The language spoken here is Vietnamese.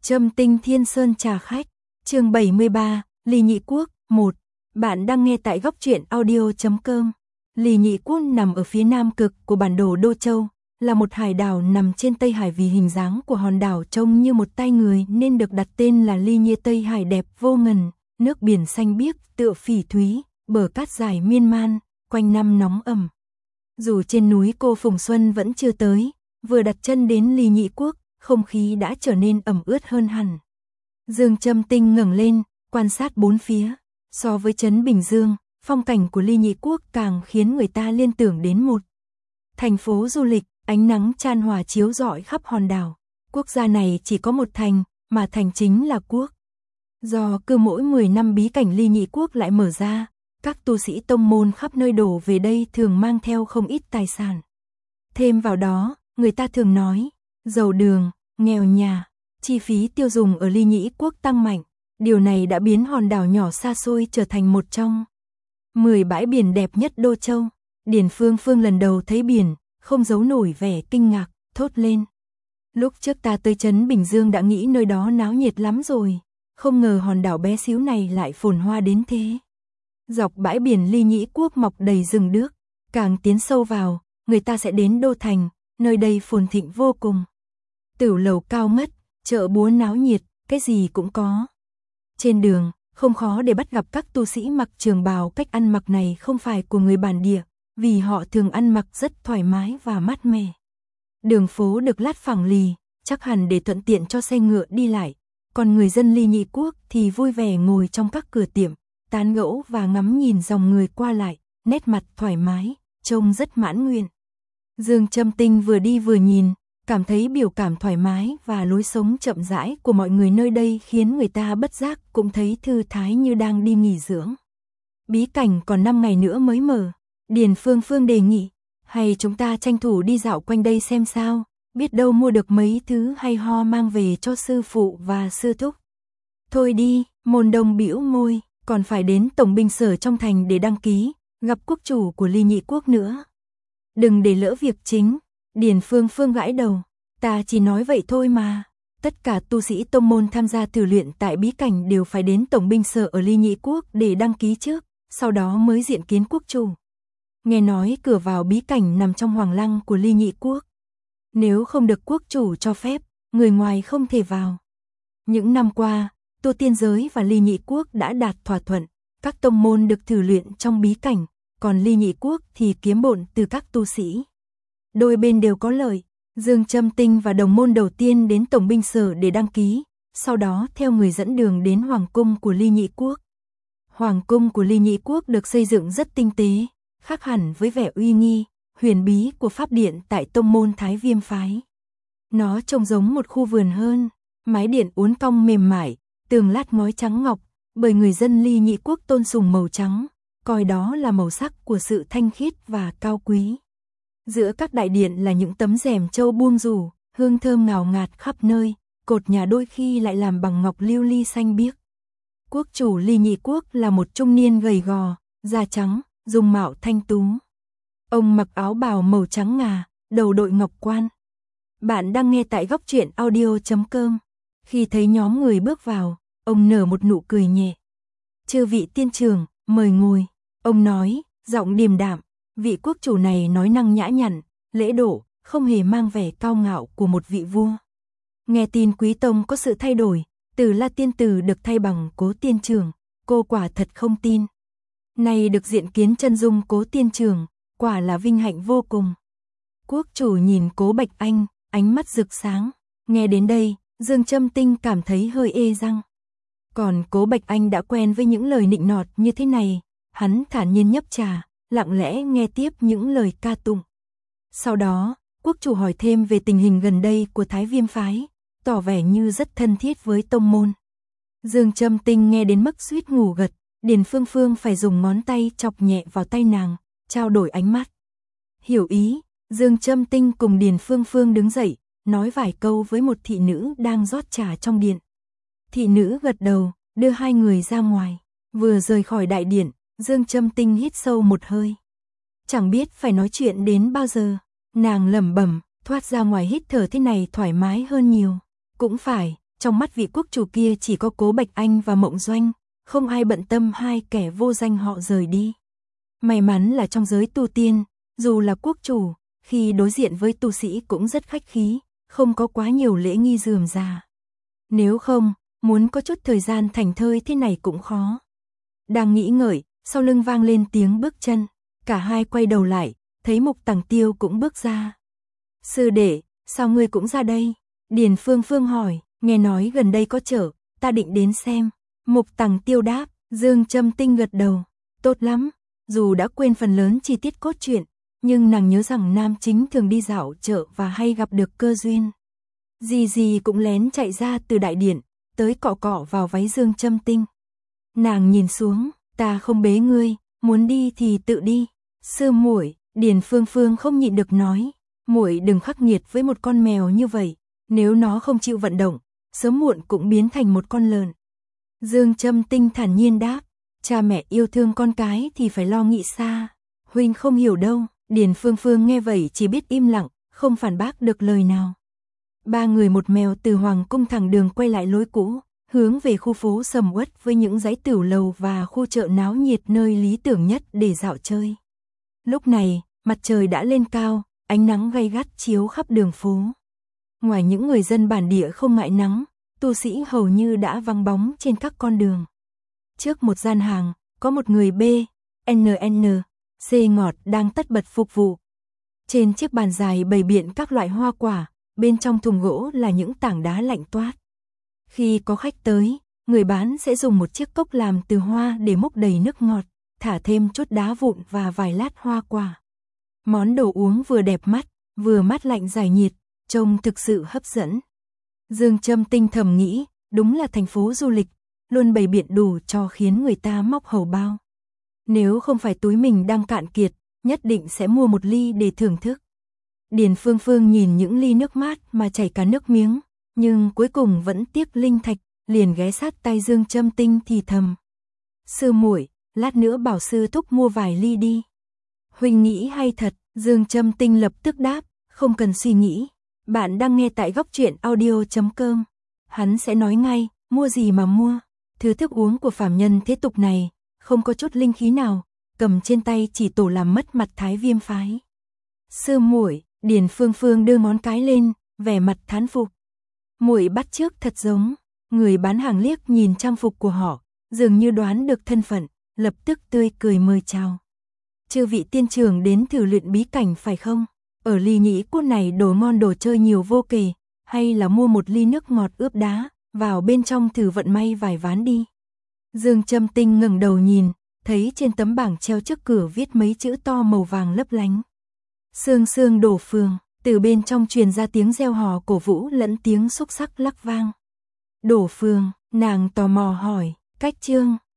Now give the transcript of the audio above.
Trâm Tinh Thiên Sơn trà khách, chương 73, Ly Nhị Quốc, 1. Bạn đang nghe tại góc truyện audio.com. Ly Nhị Quốc nằm ở phía nam cực của bản đồ Đô Châu, là một hải đảo nằm trên Tây Hải, vì hình dáng của hòn đảo trông như một tay người nên được đặt tên là Ly Nhị. Tây Hải đẹp vô ngần, nước biển xanh biếc tựa phỉ thúy, bờ cát dài miên man, quanh năm nóng ẩm. Dù trên núi Cô Phùng Xuân vẫn chưa tới, vừa đặt chân đến Ly Nhị Quốc, không khí đã trở nên ẩm ướt hơn hẳn. Dương Trâm Tinh ngẩng lên, quan sát bốn phía. So với trấn Bình Dương, phong cảnh của Ly Nhị Quốc càng khiến người ta liên tưởng đến một thành phố du lịch. Ánh nắng chan hòa chiếu rọi khắp hòn đảo. Quốc gia này chỉ có một thành, mà thành chính là quốc. Do cứ mỗi 10 năm bí cảnh Ly Nhị Quốc lại mở ra, các tu sĩ tông môn khắp nơi đổ về đây thường mang theo không ít tài sản. Thêm vào đó, người ta thường nói, giàu đường, nghèo nhà, chi phí tiêu dùng ở Ly Nhị Quốc tăng mạnh. Điều này đã biến hòn đảo nhỏ xa xôi trở thành một trong 10 bãi biển đẹp nhất Đô Châu. Điền Phương Phương lần đầu thấy biển, không giấu nổi vẻ kinh ngạc, thốt lên. Lúc trước ta tới trấn Bình Dương đã nghĩ nơi đó náo nhiệt lắm rồi, không ngờ hòn đảo bé xíu này lại phồn hoa đến thế. Dọc bãi biển Ly Nhị Quốc mọc đầy rừng đước, càng tiến sâu vào, người ta sẽ đến đô thành, nơi đây phồn thịnh vô cùng. Tửu lầu cao ngất, chợ búa náo nhiệt, cái gì cũng có. Trên đường, không khó để bắt gặp các tu sĩ mặc trường bào. Cách ăn mặc này không phải của người bản địa, vì họ thường ăn mặc rất thoải mái và mát mẻ. Đường phố được lát phẳng lì, chắc hẳn để thuận tiện cho xe ngựa đi lại. Còn người dân Ly Nhị Quốc thì vui vẻ ngồi trong các cửa tiệm, tán gẫu và ngắm nhìn dòng người qua lại, nét mặt thoải mái, trông rất mãn nguyện. Dương Trâm Tinh vừa đi vừa nhìn, cảm thấy biểu cảm thoải mái và lối sống chậm rãi của mọi người nơi đây khiến người ta bất giác cũng thấy thư thái như đang đi nghỉ dưỡng. Bí cảnh còn 5 ngày nữa mới mở. Điền Phương Phương đề nghị, hay chúng ta tranh thủ đi dạo quanh đây xem sao, biết đâu mua được mấy thứ hay ho mang về cho sư phụ và sư thúc. Thôi đi, Môn Đông bĩu môi, còn phải đến tổng binh sở trong thành để đăng ký, gặp quốc chủ của Ly Nhị Quốc nữa. Đừng để lỡ việc chính. Điền Phương Phương gãi đầu, ta chỉ nói vậy thôi mà. Tất cả tu sĩ tông môn tham gia thử luyện tại bí cảnh đều phải đến tổng binh sở ở Ly Nhị Quốc để đăng ký trước, sau đó mới diện kiến quốc chủ. Nghe nói cửa vào bí cảnh nằm trong hoàng lăng của Ly Nhị Quốc. Nếu không được quốc chủ cho phép, người ngoài không thể vào. Những năm qua, tu tiên giới và Ly Nhị Quốc đã đạt thỏa thuận, các tông môn được thử luyện trong bí cảnh, còn Ly Nhị Quốc thì kiếm bộn từ các tu sĩ. Đôi bên đều có lợi. Dương Trâm Tinh và đồng môn đầu tiên đến tổng binh sở để đăng ký, sau đó theo người dẫn đường đến hoàng cung của Ly Nhị Quốc. Hoàng cung của Ly Nhị Quốc được xây dựng rất tinh tế, khác hẳn với vẻ uy nghi, huyền bí của pháp điện tại tông môn Thái Viêm phái. Nó trông giống một khu vườn hơn, mái điện uốn cong mềm mại, tường lát ngói trắng ngọc, bởi người dân Ly Nhị Quốc tôn sùng màu trắng, coi đó là màu sắc của sự thanh khiết và cao quý. Giữa các đại điện là những tấm rèm châu buông rủ, hương thơm ngào ngạt khắp nơi, cột nhà đôi khi lại làm bằng ngọc lưu ly xanh biếc. Quốc chủ Ly Nhị Quốc là một trung niên gầy gò, da trắng, dung mạo thanh tú. Ông mặc áo bào màu trắng ngà, đầu đội ngọc quan. Bạn đang nghe tại góc truyện audio.com. Khi thấy nhóm người bước vào, ông nở một nụ cười nhẹ. Chư vị tiên trưởng, mời ngồi. Ông nói, giọng điềm đạm. Vị quốc chủ này nói năng nhã nhặn, lễ độ, không hề mang vẻ cao ngạo của một vị vua. Nghe tin quý tông có sự thay đổi, từ La Tiên Tử được thay bằng Cố tiên trưởng, cô quả thật không tin. Nay được diện kiến chân dung Cố tiên trưởng, quả là vinh hạnh vô cùng. Quốc chủ nhìn Cố Bạch Anh, ánh mắt rực sáng. Nghe đến đây, Dương Trâm Tinh cảm thấy hơi ê răng. Còn Cố Bạch Anh đã quen với những lời nịnh nọt như thế này, hắn thản nhiên nhấp trà, lặng lẽ nghe tiếp những lời ca tụng. Sau đó, quốc chủ hỏi thêm về tình hình gần đây của Thái Viêm phái, tỏ vẻ như rất thân thiết với tông môn. Dương Trâm Tinh nghe đến mức suýt ngủ gật, Điền Phương Phương phải dùng ngón tay chọc nhẹ vào tay nàng, trao đổi ánh mắt. Hiểu ý, Dương Trâm Tinh cùng Điền Phương Phương đứng dậy, nói vài câu với một thị nữ đang rót trà trong điện. Thị nữ gật đầu, đưa hai người ra ngoài. Vừa rời khỏi đại điện, Dương Trâm Tinh hít sâu một hơi. Chẳng biết phải nói chuyện đến bao giờ, nàng lẩm bẩm, thoát ra ngoài hít thở thế này thoải mái hơn nhiều. Cũng phải, Trong mắt vị quốc chủ kia chỉ có Cố Bạch Anh và Mộng Doanh, không ai bận tâm hai kẻ vô danh họ rời đi. May mắn là trong giới tu tiên, dù là quốc chủ, khi đối diện với tu sĩ cũng rất khách khí, không có quá nhiều lễ nghi rườm rà. Nếu không, muốn có chút thời gian thảnh thơi thế này cũng khó. Đang nghĩ ngợi, sau lưng vang lên tiếng bước chân, cả hai quay đầu lại, thấy Mục Tằng Tiêu cũng bước ra. Sư đệ, sao ngươi cũng ra đây? Điền Phương Phương hỏi, nghe nói gần đây có chợ, ta định đến xem. Mục Tằng Tiêu đáp, Dương Châm Tinh gật đầu, tốt lắm, dù đã quên phần lớn chi tiết cốt truyện, nhưng nàng nhớ rằng nam chính thường đi dạo chợ và hay gặp được cơ duyên. Dì dì cũng lén chạy ra từ đại điện, tới cọ cọ vào váy Dương Châm Tinh. Nàng nhìn xuống, ta không bế ngươi, muốn đi thì tự đi. Sư muội, Điền Phương Phương không nhịn được nói, muội đừng khắc nghiệt với một con mèo như vậy, nếu nó không chịu vận động, sớm muộn cũng biến thành một con lợn. Dương Châm Tinh thản nhiên đáp, cha mẹ yêu thương con cái thì phải lo nghĩ xa, huynh không hiểu đâu. Điền Phương Phương nghe vậy chỉ biết im lặng, không phản bác được lời nào. Ba người một mèo từ Hoàng Cung thẳng đường quay lại lối cũ, hướng về khu phố sầm uất với những dãy tửu lầu và khu chợ náo nhiệt nơi lý tưởng nhất để dạo chơi. Lúc này, mặt trời đã lên cao, ánh nắng gay gắt chiếu khắp đường phố. Ngoài những người dân bản địa không ngại nắng, tu sĩ hầu như đã vắng bóng trên các con đường. Trước một gian hàng, có một người C ngọt đang tất bật phục vụ. Trên chiếc bàn dài bày biện các loại hoa quả, bên trong thùng gỗ là những tảng đá lạnh toát. Khi có khách tới, người bán sẽ dùng một chiếc cốc làm từ hoa để múc đầy nước ngọt, thả thêm chút đá vụn và vài lát hoa quả. Món đồ uống vừa đẹp mắt, vừa mát lạnh giải nhiệt, trông thực sự hấp dẫn. Dương Châm Tinh thầm nghĩ, đúng là thành phố du lịch, luôn bày biện đủ cho khiến người ta móc hầu bao. Nếu không phải túi mình đang cạn kiệt, nhất định sẽ mua một ly để thưởng thức. Điền Phương Phương nhìn những ly nước mát mà chảy cả nước miếng, nhưng cuối cùng vẫn tiếc linh thạch, liền ghé sát tay Dương Châm Tinh thì thầm. Sư muội, lát nữa bảo sư thúc mua vài ly đi. Huynh nghĩ hay thật, Dương Châm Tinh lập tức đáp, không cần suy nghĩ. Bạn đang nghe tại góc truyện audio.com. Hắn sẽ nói ngay, mua gì mà mua. Thứ thức uống của phàm nhân thế tục này, không có chút linh khí nào, cầm trên tay chỉ tổ làm mất mặt Thái Viêm phái. Sư muội, Điền Phương Phương đưa ngón cái lên, vẻ mặt thán phục. Muội bắt chước thật giống. Người bán hàng liếc nhìn trang phục của họ, dường như đoán được thân phận, lập tức tươi cười mời chào. Chư vị tiên trưởng đến thử luyện bí cảnh phải không? Ở Ly Nhĩ Quốc này đồ ngon đồ chơi nhiều vô kể, hay là mua một ly nước ngọt ướp đá, vào bên trong thử vận may vài ván đi. Dương Châm Tinh ngẩng đầu nhìn, thấy trên tấm bảng treo trước cửa viết mấy chữ to màu vàng lấp lánh. Sương sương đổ phường, từ bên trong truyền ra tiếng reo hò cổ vũ lẫn tiếng xúc sắc lắc vang. Đổ phường, nàng tò mò hỏi, cách chương.